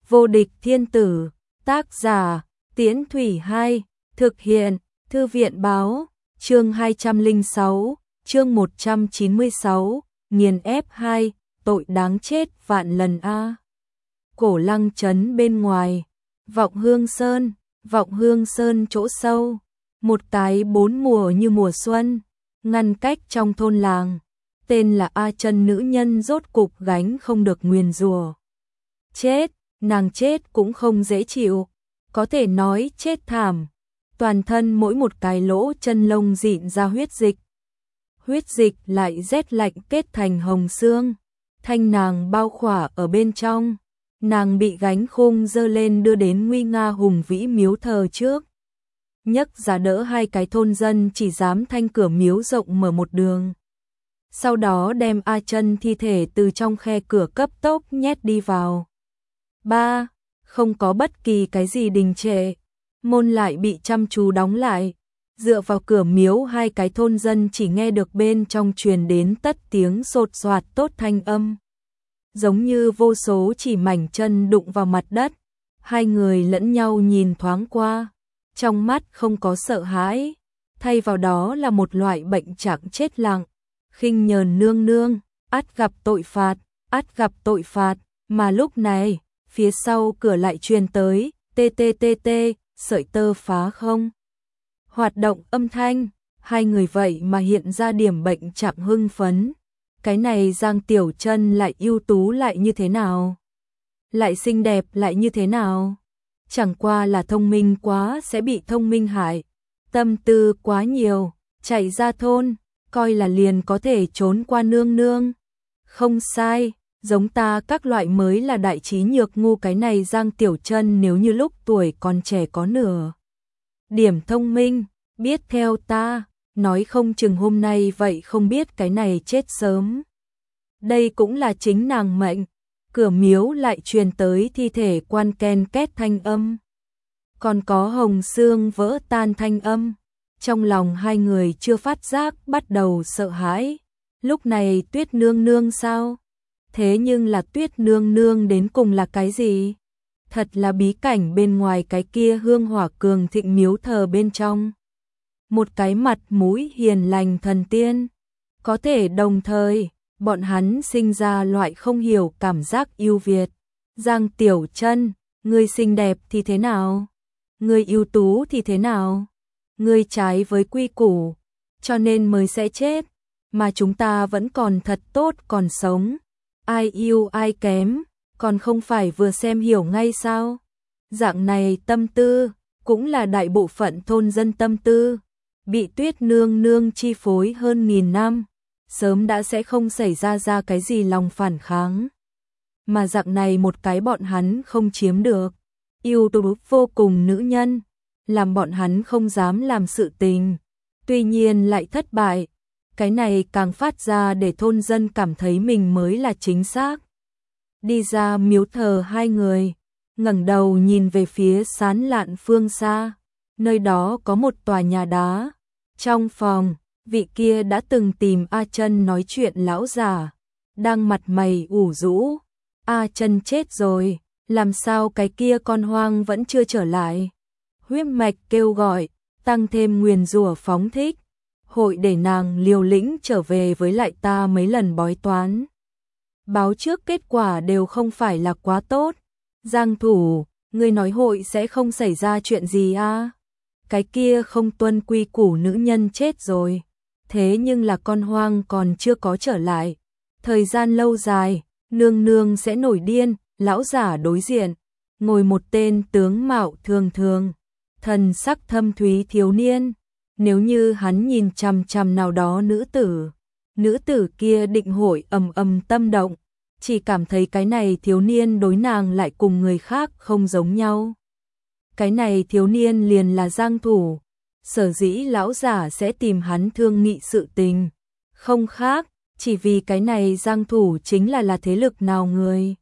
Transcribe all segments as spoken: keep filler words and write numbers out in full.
Vô địch thiên tử, tác giả, Tiễn Thủy Hai, thực hiện, Thư viện báo, chương hai trăm lẻ sáu, chương một trăm chín mươi sáu, nghiền ép hai, tội đáng chết vạn lần a. Cổ Lăng trấn bên ngoài, Vọng Hương Sơn, Vọng Hương Sơn chỗ sâu, một cái bốn mùa như mùa xuân, ngăn cách trong thôn làng, tên là A Chân nữ nhân rốt cục gánh không được nguyền rủa. Chết, nàng chết cũng không dễ chịu, có thể nói chết thảm, toàn thân mỗi một cái lỗ chân lông rịn ra huyết dịch. Huyết dịch lại rét lạnh kết thành hồng xương, thanh nàng bao khỏa ở bên trong, nàng bị gánh khung dơ lên đưa đến nguy nga hùng vĩ miếu thờ trước. Nhấc giá đỡ hai cái thôn dân chỉ dám thanh cửa miếu rộng mở một đường. Sau đó đem A Chân thi thể từ trong khe cửa cấp tốc nhét đi vào. Ba, không có bất kỳ cái gì đình trệ, môn lại bị chăm chú đóng lại. Dựa vào cửa miếu hai cái thôn dân chỉ nghe được bên trong truyền đến tất tiếng sột soạt tốt thanh âm. Giống như vô số chỉ mảnh chân đụng vào mặt đất. Hai người lẫn nhau nhìn thoáng qua, trong mắt không có sợ hãi, thay vào đó là một loại bệnh trạng chết lặng. Khinh nhờn nương nương, ắt gặp tội phạt, ắt gặp tội phạt, mà lúc này, phía sau cửa lại truyền tới, tê tê tê tê, sợi tơ phá không. Hoạt động âm thanh, hai người vậy mà hiện ra điểm bệnh trạng hưng phấn. Cái này Giang Tiểu Chân lại ưu tú lại như thế nào? Lại xinh đẹp lại như thế nào? Chẳng qua là thông minh quá sẽ bị thông minh hại. Tâm tư quá nhiều, chạy ra thôn, coi là liền có thể trốn qua nương nương. Không sai, giống ta các loại mới là đại trí nhược ngu, cái này Giang Tiểu Chân nếu như lúc tuổi còn trẻ có nửa điểm thông minh, biết theo ta, nói không chừng hôm nay vậy không biết cái này chết sớm. Đây cũng là chính nàng mệnh. Cửa miếu lại truyền tới thi thể quan ken két thanh âm, còn có hồng xương vỡ tan thanh âm. Trong lòng hai người chưa phát giác bắt đầu sợ hãi. Lúc này Tuyết nương nương sao? Thế nhưng là Tuyết nương nương đến cùng là cái gì? Thật là bí cảnh bên ngoài cái kia hương hỏa cường thịnh miếu thờ bên trong. Một cái mặt mũi hiền lành thần tiên. Có thể đồng thời, bọn hắn sinh ra loại không hiểu cảm giác yêu Việt. Giang Tiểu Chân, ngươi xinh đẹp thì thế nào? Ngươi ưu tú thì thế nào? Ngươi trái với quy củ, cho nên mới sẽ chết, mà chúng ta vẫn còn thật tốt còn sống. Ai yêu ai kém, còn không phải vừa xem hiểu ngay sao? Dạng này tâm tư, cũng là đại bộ phận thôn dân tâm tư, bị Tuyết nương nương chi phối hơn nghìn năm, sớm đã sẽ không xảy ra ra cái gì lòng phản kháng. Mà dạng này một cái bọn hắn không chiếm được, yêu tú vô cùng nữ nhân, làm bọn hắn không dám làm sự tình, tuy nhiên lại thất bại. Cái này càng phát ra để thôn dân cảm thấy mình mới là chính xác. Đi ra miếu thờ hai người, ngẩng đầu nhìn về phía sán lạn phương xa, nơi đó có một tòa nhà đá. Trong phòng, vị kia đã từng tìm A Chân nói chuyện lão già, đang mặt mày ủ rũ. A Chân chết rồi, làm sao cái kia con hoang vẫn chưa trở lại? Huyết mạch kêu gọi, tăng thêm nguyền rủa phóng thích, hội để nàng liều lĩnh trở về với lại ta mấy lần bói toán. Báo trước kết quả đều không phải là quá tốt. Giang thủ, ngươi nói hội sẽ không xảy ra chuyện gì à? Cái kia không tuân quy củ nữ nhân chết rồi, thế nhưng là con hoang còn chưa có trở lại. Thời gian lâu dài, nương nương sẽ nổi điên. Lão giả đối diện, ngồi một tên tướng mạo thường thường, thần sắc thâm thúy thiếu niên. Nếu như hắn nhìn chằm chằm nào đó nữ tử, nữ tử kia định hội ầm ầm tâm động, chỉ cảm thấy cái này thiếu niên đối nàng lại cùng người khác không giống nhau. Cái này thiếu niên liền là Giang thủ, sở dĩ lão giả sẽ tìm hắn thương nghị sự tình, không khác, chỉ vì cái này Giang thủ chính là là thế lực nào người.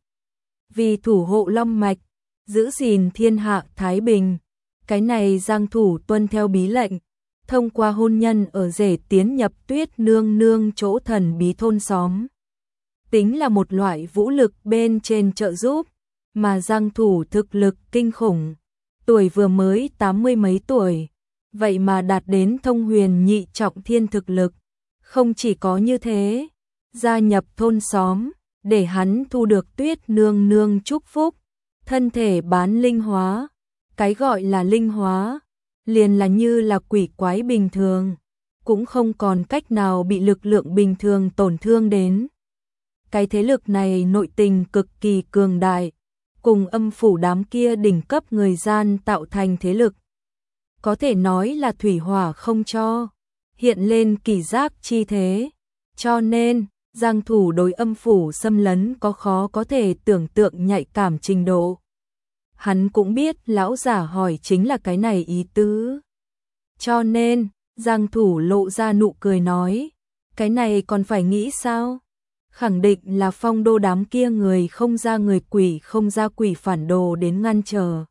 Vì thủ hộ long mạch, giữ gìn thiên hạ thái bình, cái này Giang thủ tuân theo bí lệnh, thông qua hôn nhân ở rể tiến nhập Tuyết nương nương chỗ thần bí thôn xóm. Tính là một loại vũ lực bên trên trợ giúp, mà Giang Thủ thực lực kinh khủng, tuổi vừa mới tám mươi mấy tuổi, vậy mà đạt đến thông huyền nhị trọng thiên thực lực. Không chỉ có như thế, gia nhập thôn xóm, để hắn thu được Tuyết Nương Nương chúc phúc, thân thể bán linh hóa. Cái gọi là linh hóa, liền là như là quỷ quái bình thường, cũng không còn cách nào bị lực lượng bình thường tổn thương đến. Cái thế lực này nội tình cực kỳ cường đại, cùng âm phủ đám kia đỉnh cấp người gian tạo thành thế lực. Có thể nói là thủy hỏa không cho, hiện lên kỳ giác chi thế. Cho nên, Giang Thủ đối âm phủ xâm lấn có khó có thể tưởng tượng nhạy cảm trình độ. Hắn cũng biết lão giả hỏi chính là cái này ý tứ. Cho nên, Giang Thủ lộ ra nụ cười nói, cái này còn phải nghĩ sao? Khẳng định là Phong Đô đám kia người không ra người quỷ không ra quỷ phản đồ đến ngăn trở.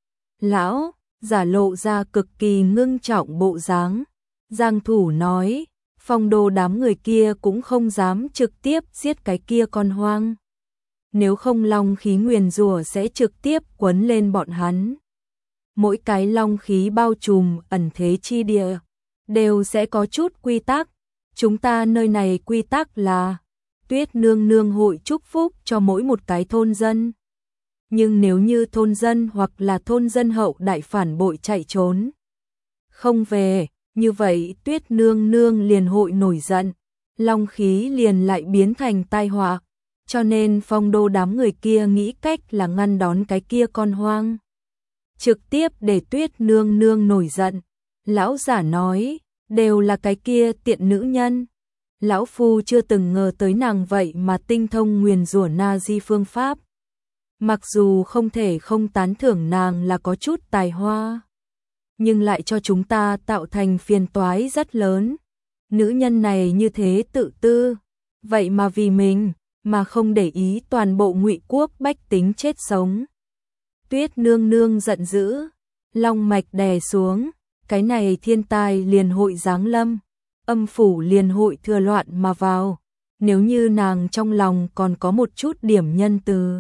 Lão, giả lộ ra cực kỳ ngưng trọng bộ dáng. Giang Thủ nói, Phong Đô đám người kia cũng không dám trực tiếp giết cái kia con hoang. Nếu không long khí nguyền rủa sẽ trực tiếp quấn lên bọn hắn. Mỗi cái long khí bao trùm ẩn thế chi địa, đều sẽ có chút quy tắc. Chúng ta nơi này quy tắc là Tuyết Nương Nương hội chúc phúc cho mỗi một cái thôn dân. Nhưng nếu như thôn dân hoặc là thôn dân hậu đại phản bội chạy trốn, không về, như vậy Tuyết Nương Nương liền hội nổi giận, long khí liền lại biến thành tai họa. Cho nên Phong Đô đám người kia nghĩ cách là ngăn đón cái kia con hoang, trực tiếp để Tuyết Nương Nương nổi giận. Lão giả nói, đều là cái kia tiện nữ nhân. Lão phu chưa từng ngờ tới nàng vậy mà tinh thông nguyền rủa na di phương pháp. Mặc dù không thể không tán thưởng nàng là có chút tài hoa, nhưng lại cho chúng ta tạo thành phiền toái rất lớn. Nữ nhân này như thế tự tư, vậy mà vì mình mà không để ý toàn bộ Ngụy quốc bách tính chết sống. Tuyết Nương Nương giận dữ, long mạch đè xuống, cái này thiên tai liền hội giáng lâm, âm phủ liền hội thừa loạn mà vào. Nếu như nàng trong lòng còn có một chút điểm nhân từ,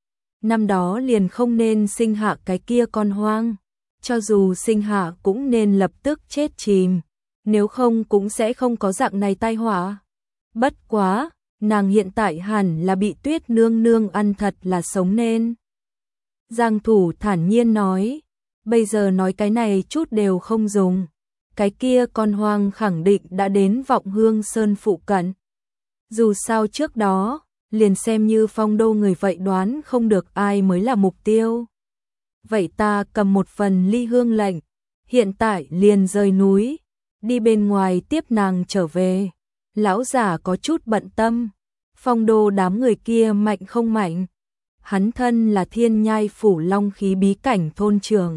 năm đó liền không nên sinh hạ cái kia con hoang, cho dù sinh hạ cũng nên lập tức chết chìm, nếu không cũng sẽ không có dạng này tai họa. Bất quá, nàng hiện tại hẳn là bị Tuyết Nương Nương ăn thật là sống nên. Giang Thủ thản nhiên nói, bây giờ nói cái này chút đều không dùng. Cái kia con hoang khẳng định đã đến Vọng Hương Sơn phụ cận. Dù sao trước đó, liền xem như Phong Đô người vậy đoán không được ai mới là mục tiêu. Vậy ta cầm một phần ly hương lệnh, hiện tại liền rời núi, đi bên ngoài tiếp nàng trở về. Lão giả có chút bận tâm, Phong Đô đám người kia mạnh không mạnh. Hắn thân là Thiên Nhai phủ long khí bí cảnh thôn trưởng,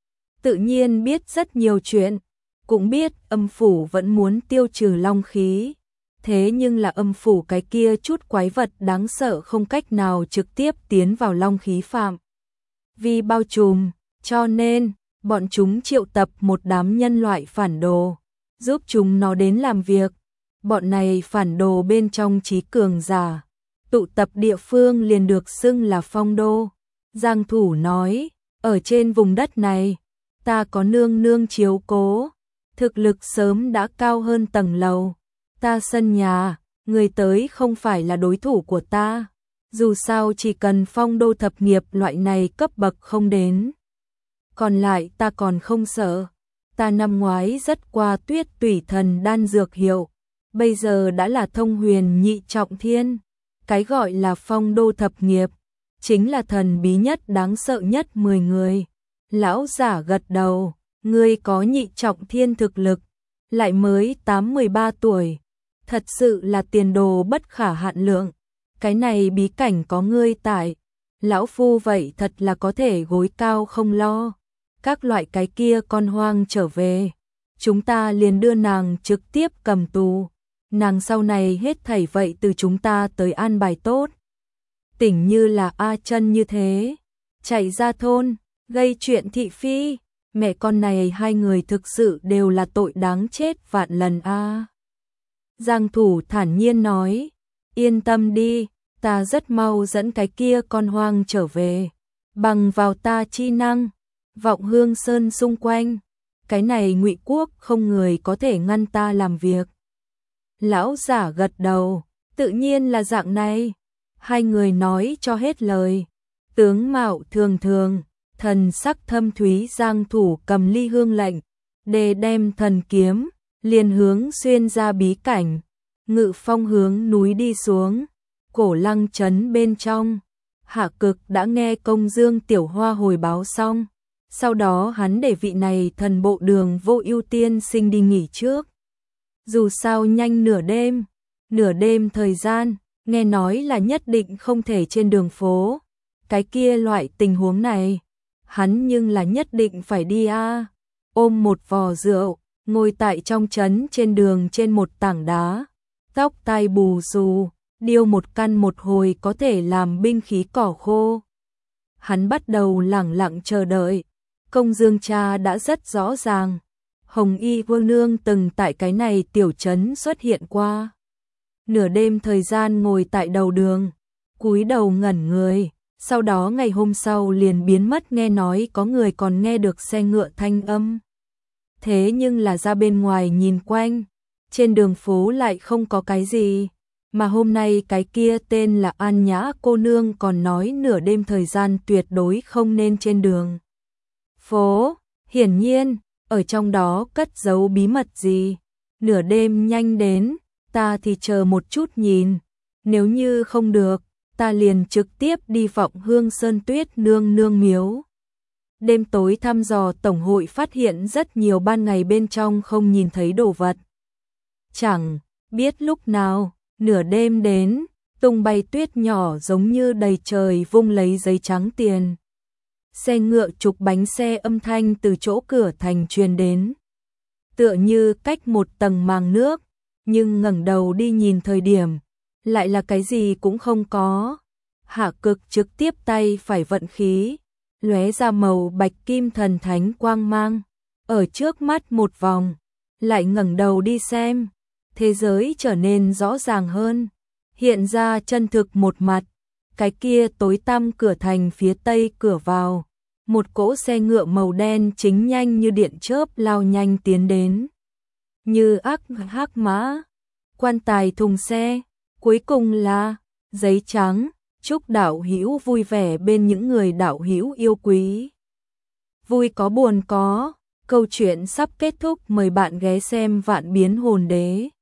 tự nhiên biết rất nhiều chuyện, cũng biết âm phủ vẫn muốn tiêu trừ long khí. Thế nhưng là âm phủ cái kia chút quái vật đáng sợ không cách nào trực tiếp tiến vào long khí phạm vì bao trùm, cho nên bọn chúng triệu tập một đám nhân loại phản đồ, giúp chúng nó đến làm việc. Bọn này phản đồ bên trong trí cường giả, tụ tập địa phương liền được xưng là Phong Đô. Giang Thủ nói, ở trên vùng đất này, ta có nương nương chiếu cố, thực lực sớm đã cao hơn tầng lầu. Ta sân nhà, người tới không phải là đối thủ của ta. Dù sao chỉ cần Phong Đô thập nghiệp loại này cấp bậc không đến, còn lại ta còn không sợ. Ta năm ngoái rất qua Tuyết Tủy Thần đan dược hiệu, bây giờ đã là thông huyền nhị trọng thiên. Cái gọi là Phong Đô thập nghiệp, chính là thần bí nhất đáng sợ nhất mười người. Lão giả gật đầu, ngươi có nhị trọng thiên thực lực, lại mới tám mười ba tuổi, thật sự là tiền đồ bất khả hạn lượng. Cái này bí cảnh có ngươi tại, lão phu vậy thật là có thể gối cao không lo. Các loại cái kia con hoang trở về, chúng ta liền đưa nàng trực tiếp cầm tù. Nàng sau này hết thảy vậy từ chúng ta tới an bài tốt. Tỉnh như là A Chân như thế, chạy ra thôn, gây chuyện thị phi, mẹ con này hai người thực sự đều là tội đáng chết vạn lần a. Giang Thủ thản nhiên nói, yên tâm đi, ta rất mau dẫn cái kia con hoang trở về, bằng vào ta chi năng, Vọng Hương Sơn xung quanh, cái này Ngụy quốc không người có thể ngăn ta làm việc. Lão giả gật đầu, tự nhiên là dạng này. Hai người nói cho hết lời, tướng mạo thường thường, thần sắc thâm thúy giang thủ cầm ly hương lệnh, để đem thần kiếm, liền hướng xuyên ra bí cảnh, Ngự Phong hướng núi đi xuống, Cổ Lăng trấn bên trong. Hạ Cực đã nghe Công Dương Tiểu Hoa hồi báo xong, sau đó hắn để vị này thần bộ đường Vô Ưu tiên sinh đi nghỉ trước. Dù sao nhanh nửa đêm, nửa đêm thời gian, nghe nói là nhất định không thể trên đường phố. Cái kia loại tình huống này, hắn nhưng là nhất định phải đi a. À. Ôm một vò rượu, ngồi tại trong trấn trên đường trên một tảng đá, tóc tai bù xù, điêu một căn một hồi có thể làm binh khí cỏ khô. Hắn bắt đầu lẳng lặng chờ đợi. Công Dương cha đã rất rõ ràng, Hồng Y Vương Nương từng tại cái này tiểu trấn xuất hiện qua. Nửa đêm thời gian ngồi tại đầu đường, cúi đầu ngẩn người, sau đó ngày hôm sau liền biến mất, nghe nói có người còn nghe được xe ngựa thanh âm. Thế nhưng là ra bên ngoài nhìn quanh, trên đường phố lại không có cái gì, mà hôm nay cái kia tên là An Nhã cô nương còn nói nửa đêm thời gian tuyệt đối không nên trên đường phố, hiển nhiên, ở trong đó cất giấu bí mật gì. Nửa đêm nhanh đến, ta thì chờ một chút nhìn, nếu như không được, ta liền trực tiếp đi Vọng Hương Sơn Tuyết nương nương miếu. Đêm tối thăm dò tổng hội phát hiện rất nhiều ban ngày bên trong không nhìn thấy đồ vật. Chẳng biết lúc nào, nửa đêm đến, tung bay tuyết nhỏ giống như đầy trời vung lấy giấy trắng tiền. Xe ngựa trục bánh xe âm thanh từ chỗ cửa thành truyền đến, tựa như cách một tầng màng nước, nhưng ngẩng đầu đi nhìn thời điểm, lại là cái gì cũng không có. Hạ Cực trực tiếp tay phải vận khí, lóe ra màu bạch kim thần thánh quang mang, ở trước mắt một vòng, lại ngẩng đầu đi xem, thế giới trở nên rõ ràng hơn, hiện ra chân thực một mặt. Cái kia tối tăm cửa thành phía tây cửa vào, một cỗ xe ngựa màu đen chính nhanh như điện chớp lao nhanh tiến đến, như ác hắc mã. Quan tài thùng xe, cuối cùng là giấy trắng, chúc đạo hữu vui vẻ bên những người đạo hữu yêu quý. Vui có buồn có, câu chuyện sắp kết thúc, mời bạn ghé xem Vạn Biến Hồn Đế.